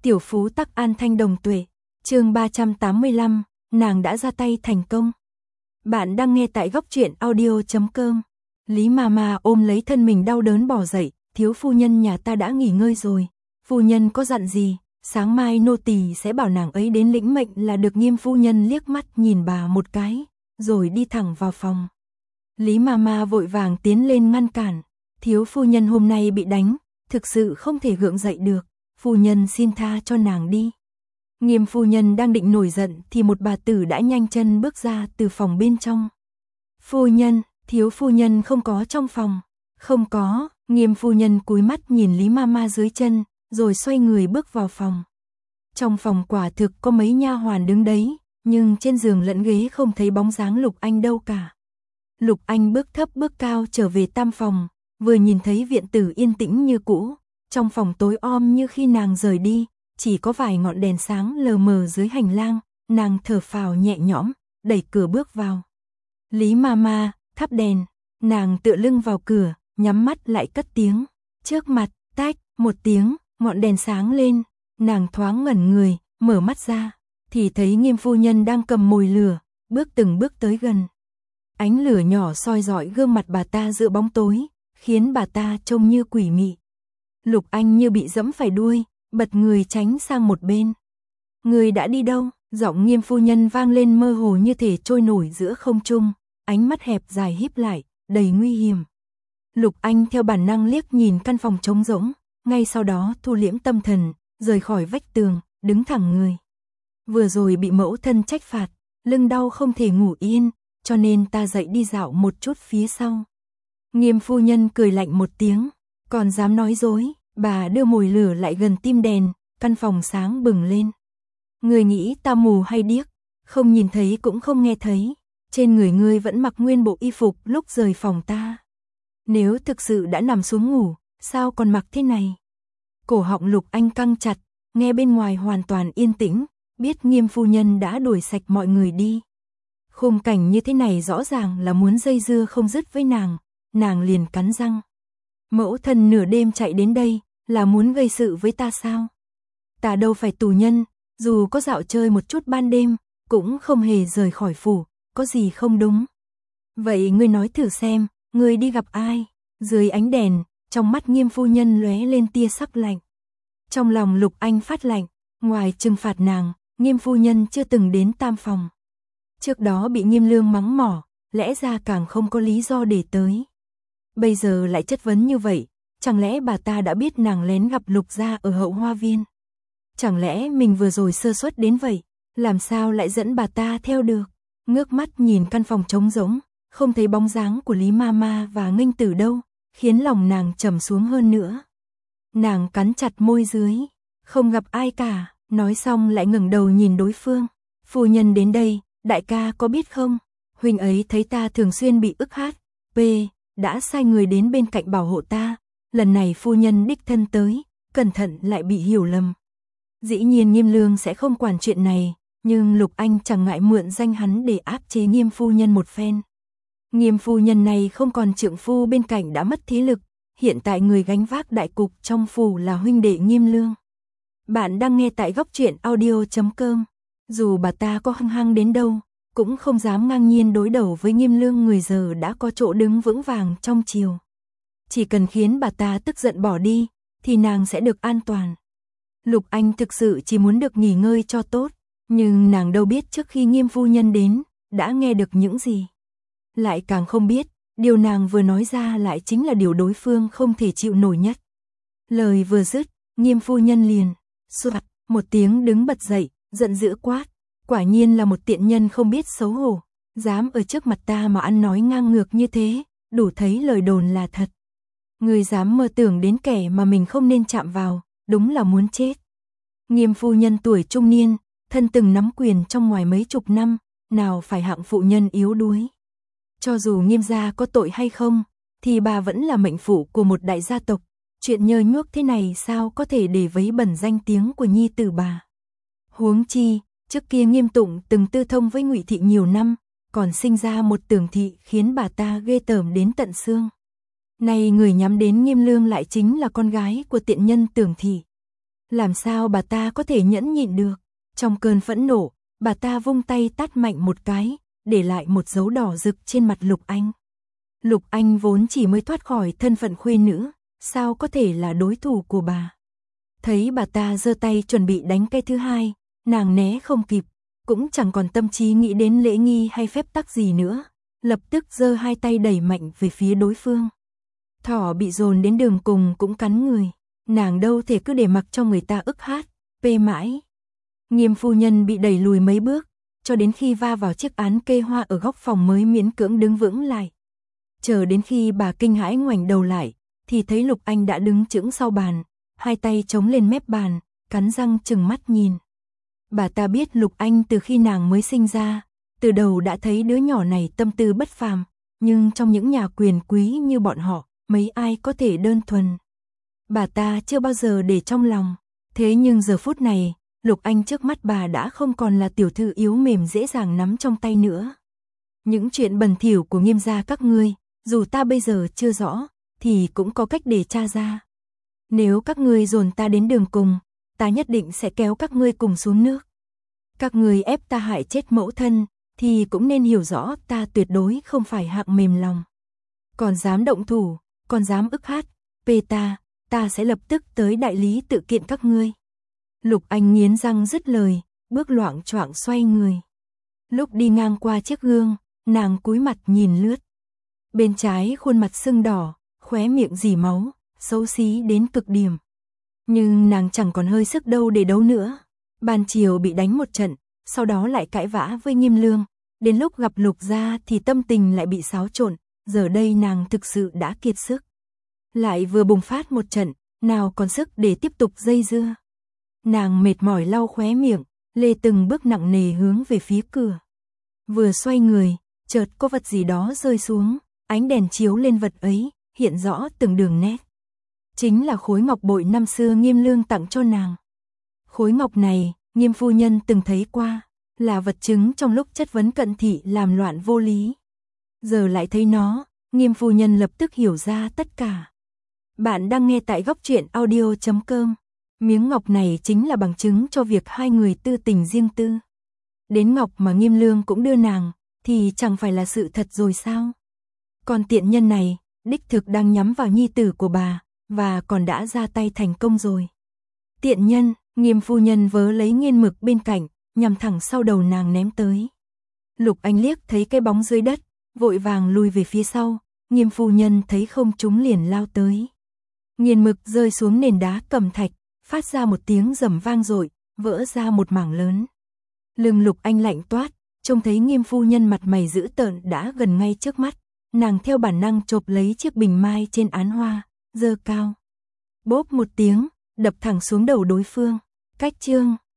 Tiểu phú tắc an thanh đồng tuệ. Chương 385, nàng đã ra tay thành công. Bạn đang nghe tại góc truyện audio.com. Lý Mama ôm lấy thân mình đau đớn bò dậy, thiếu phu nhân nhà ta đã nghỉ ngơi rồi. Phu nhân có dặn gì, sáng mai nô tỳ sẽ bảo nàng ấy đến lĩnh mệnh là được. Nghiêm phu nhân liếc mắt nhìn bà một cái, rồi đi thẳng vào phòng. Lý Mama vội vàng tiến lên ngăn cản. Thiếu phu nhân hôm nay bị đánh, thực sự không thể gượng dậy được. Phu nhân xin tha cho nàng đi. Nghiêm phu nhân đang định nổi giận thì một bà tử đã nhanh chân bước ra từ phòng bên trong. Phu nhân, thiếu phu nhân không có trong phòng. Không có. Nghiêm phu nhân cúi mắt nhìn Lý Mama dưới chân, rồi xoay người bước vào phòng. Trong phòng quả thực có mấy nha hoàn đứng đấy, nhưng trên giường lẫn ghế không thấy bóng dáng Lục Anh đâu cả. Lục Anh bước thấp bước cao trở về tam phòng, vừa nhìn thấy viện tử yên tĩnh như cũ. Trong phòng tối om như khi nàng rời đi, chỉ có vài ngọn đèn sáng lờ mờ dưới hành lang, nàng thở phào nhẹ nhõm, đẩy cửa bước vào. Lý Mama, thắp đèn, nàng tựa lưng vào cửa, nhắm mắt lại cất tiếng. Trước mặt, tách, một tiếng, ngọn đèn sáng lên, nàng thoáng ngẩn người, mở mắt ra, thì thấy Nghiêm phu nhân đang cầm mồi lửa, bước từng bước tới gần. Ánh lửa nhỏ soi rọi gương mặt bà ta giữa bóng tối, khiến bà ta trông như quỷ mị. Lục Anh như bị giẫm phải đuôi, bật người tránh sang một bên. Người đã đi đâu? Giọng Nghiêm phu nhân vang lên mơ hồ như thể trôi nổi giữa không trung, ánh mắt hẹp dài híp lại, đầy nguy hiểm. Lục Anh theo bản năng liếc nhìn căn phòng trống rỗng, ngay sau đó thu liễm tâm thần, rời khỏi vách tường, đứng thẳng người. Vừa rồi bị mẫu thân trách phạt, lưng đau không thể ngủ yên, cho nên ta dậy đi dạo một chút phía sau. Nghiêm phu nhân cười lạnh một tiếng, còn dám nói dối. Bà đưa mồi lửa lại gần tim đèn, căn phòng sáng bừng lên. Người nghĩ ta mù hay điếc, không nhìn thấy cũng không nghe thấy. Trên người ngươi vẫn mặc nguyên bộ y phục lúc rời phòng ta. Nếu thực sự đã nằm xuống ngủ, sao còn mặc thế này? Cổ họng Lục Anh căng chặt, nghe bên ngoài hoàn toàn yên tĩnh, biết Nghiêm phu nhân đã đuổi sạch mọi người đi. Khung cảnh như thế này rõ ràng là muốn dây dưa không dứt với nàng liền cắn răng. Mẫu thân nửa đêm chạy đến đây, là muốn gây sự với ta sao? Ta đâu phải tù nhân, dù có dạo chơi một chút ban đêm, cũng không hề rời khỏi phủ, có gì không đúng? Vậy ngươi nói thử xem, ngươi đi gặp ai? Dưới ánh đèn, trong mắt Nghiêm phu nhân lóe lên tia sắc lạnh. Trong lòng Lục Anh phát lạnh, ngoài trừng phạt nàng, Nghiêm phu nhân chưa từng đến tam phòng. Trước đó bị Nghiêm Lương mắng mỏ, lẽ ra càng không có lý do để tới. Bây giờ lại chất vấn như vậy, chẳng lẽ bà ta đã biết nàng lén gặp Lục gia ở hậu hoa viên? Chẳng lẽ mình vừa rồi sơ suất đến vậy, làm sao lại dẫn bà ta theo được? Ngước mắt nhìn căn phòng trống rỗng, không thấy bóng dáng của Lý Mama và Nghênh Tử đâu, khiến lòng nàng trầm xuống hơn nữa. Nàng cắn chặt môi dưới, không gặp ai cả, nói xong lại ngẩng đầu nhìn đối phương. Phu nhân đến đây, đại ca có biết không? Huynh ấy thấy ta thường xuyên bị ức hát, đã sai người đến bên cạnh bảo hộ ta, lần này phu nhân đích thân tới, cẩn thận lại bị hiểu lầm. Dĩ nhiên Nghiêm Lương sẽ không quản chuyện này, nhưng Lục Anh chẳng ngại mượn danh hắn để áp chế Nghiêm phu nhân một phen. Nghiêm phu nhân này không còn trượng phu bên cạnh đã mất thế lực, hiện tại người gánh vác đại cục trong phủ là huynh đệ Nghiêm Lương. Bạn đang nghe tại góc truyện audio.com. Dù bà ta có hăng hăng đến đâu, cũng không dám ngang nhiên đối đầu với Nghiêm Lương, người giờ đã có chỗ đứng vững vàng trong triều. Chỉ cần khiến bà ta tức giận bỏ đi, thì nàng sẽ được an toàn. Lục Anh thực sự chỉ muốn được nghỉ ngơi cho tốt, nhưng nàng đâu biết trước khi Nghiêm phu nhân đến, đã nghe được những gì. Lại càng không biết, điều nàng vừa nói ra lại chính là điều đối phương không thể chịu nổi nhất. Lời vừa dứt, Nghiêm phu nhân liền, soạt, một tiếng đứng bật dậy, giận dữ quát. Quả nhiên là một tiện nhân không biết xấu hổ, dám ở trước mặt ta mà ăn nói ngang ngược như thế, đủ thấy lời đồn là thật. Người dám mơ tưởng đến kẻ mà mình không nên chạm vào, đúng là muốn chết. Nghiêm phu nhân tuổi trung niên, thân từng nắm quyền trong ngoài mấy chục năm, nào phải hạng phụ nhân yếu đuối. Cho dù Nghiêm gia có tội hay không, thì bà vẫn là mệnh phụ của một đại gia tộc, chuyện nhơ nhuốc thế này sao có thể để vấy bẩn danh tiếng của nhi tử bà. Huống chi, trước kia Nghiêm Tụng từng tư thông với Ngụy thị nhiều năm, còn sinh ra một Tưởng thị khiến bà ta ghê tởm đến tận xương. Nay người nhắm đến Nghiêm Lương lại chính là con gái của tiện nhân Tưởng thị. Làm sao bà ta có thể nhẫn nhịn được? Trong cơn phẫn nộ, bà ta vung tay tát mạnh một cái, để lại một dấu đỏ rực trên mặt Lục Anh. Lục Anh vốn chỉ mới thoát khỏi thân phận khuê nữ, sao có thể là đối thủ của bà? Thấy bà ta giơ tay chuẩn bị đánh cái thứ hai, nàng né không kịp, cũng chẳng còn tâm trí nghĩ đến lễ nghi hay phép tắc gì nữa, lập tức giơ hai tay đẩy mạnh về phía đối phương. Thỏ bị dồn đến đường cùng cũng cắn người, nàng đâu thể cứ để mặc cho người ta ức hát, pê mãi. Nghiêm phu nhân bị đẩy lùi mấy bước, cho đến khi va vào chiếc án kê hoa ở góc phòng mới miễn cưỡng đứng vững lại. Chờ đến khi bà kinh hãi ngoảnh đầu lại, thì thấy Lục Anh đã đứng chững sau bàn, hai tay chống lên mép bàn, cắn răng trừng mắt nhìn. Bà ta biết Lục Anh từ khi nàng mới sinh ra, từ đầu đã thấy đứa nhỏ này tâm tư bất phàm, nhưng trong những nhà quyền quý như bọn họ, mấy ai có thể đơn thuần. Bà ta chưa bao giờ để trong lòng, thế nhưng giờ phút này, Lục Anh trước mắt bà đã không còn là tiểu thư yếu mềm dễ dàng nắm trong tay nữa. Những chuyện bẩn thỉu của Nghiêm gia các ngươi, dù ta bây giờ chưa rõ, thì cũng có cách để tra ra. Nếu các ngươi dồn ta đến đường cùng, ta nhất định sẽ kéo các ngươi cùng xuống nước. Các ngươi ép ta hại chết mẫu thân, thì cũng nên hiểu rõ ta tuyệt đối không phải hạng mềm lòng. Còn dám động thủ, còn dám ức hát, pê ta sẽ lập tức tới đại lý tự kiện các ngươi. Lục Anh nghiến răng dứt lời, bước loạng choạng xoay người. Lúc đi ngang qua chiếc gương, nàng cúi mặt nhìn lướt. Bên trái khuôn mặt sưng đỏ, khóe miệng rỉ máu, xấu xí đến cực điểm. Nhưng nàng chẳng còn hơi sức đâu để đấu nữa. Ban chiều bị đánh một trận, sau đó lại cãi vã với Nghiêm Lương. Đến lúc gặp Lục gia thì tâm tình lại bị xáo trộn, giờ đây nàng thực sự đã kiệt sức. Lại vừa bùng phát một trận, nào còn sức để tiếp tục dây dưa. Nàng mệt mỏi lau khóe miệng, lê từng bước nặng nề hướng về phía cửa. Vừa xoay người, chợt có vật gì đó rơi xuống, ánh đèn chiếu lên vật ấy, hiện rõ từng đường nét. Chính là khối ngọc bội năm xưa Nghiêm Lương tặng cho nàng. Khối ngọc này, Nghiêm phu nhân từng thấy qua, là vật chứng trong lúc chất vấn Cận Thị làm loạn vô lý. Giờ lại thấy nó, Nghiêm phu nhân lập tức hiểu ra tất cả. Bạn đang nghe tại góc truyện audio.com. Miếng ngọc này chính là bằng chứng cho việc hai người tư tình riêng tư. Đến ngọc mà Nghiêm Lương cũng đưa nàng, thì chẳng phải là sự thật rồi sao? Còn tiện nhân này, đích thực đang nhắm vào nhi tử của bà, và còn đã ra tay thành công rồi. Tiện nhân, Nghiêm phu nhân vớ lấy nghiên mực bên cạnh, nhằm thẳng sau đầu nàng ném tới. Lục Anh liếc thấy cái bóng dưới đất, vội vàng lùi về phía sau, Nghiêm phu nhân thấy không trúng liền lao tới. Nghiên mực rơi xuống nền đá cẩm thạch, phát ra một tiếng rầm vang dội, vỡ ra một mảng lớn. Lưng Lục Anh lạnh toát, trông thấy Nghiêm phu nhân mặt mày dữ tợn đã gần ngay trước mắt, nàng theo bản năng chộp lấy chiếc bình mai trên án hoa, giơ cao. Bốp một tiếng, đập thẳng xuống đầu đối phương. Cách chương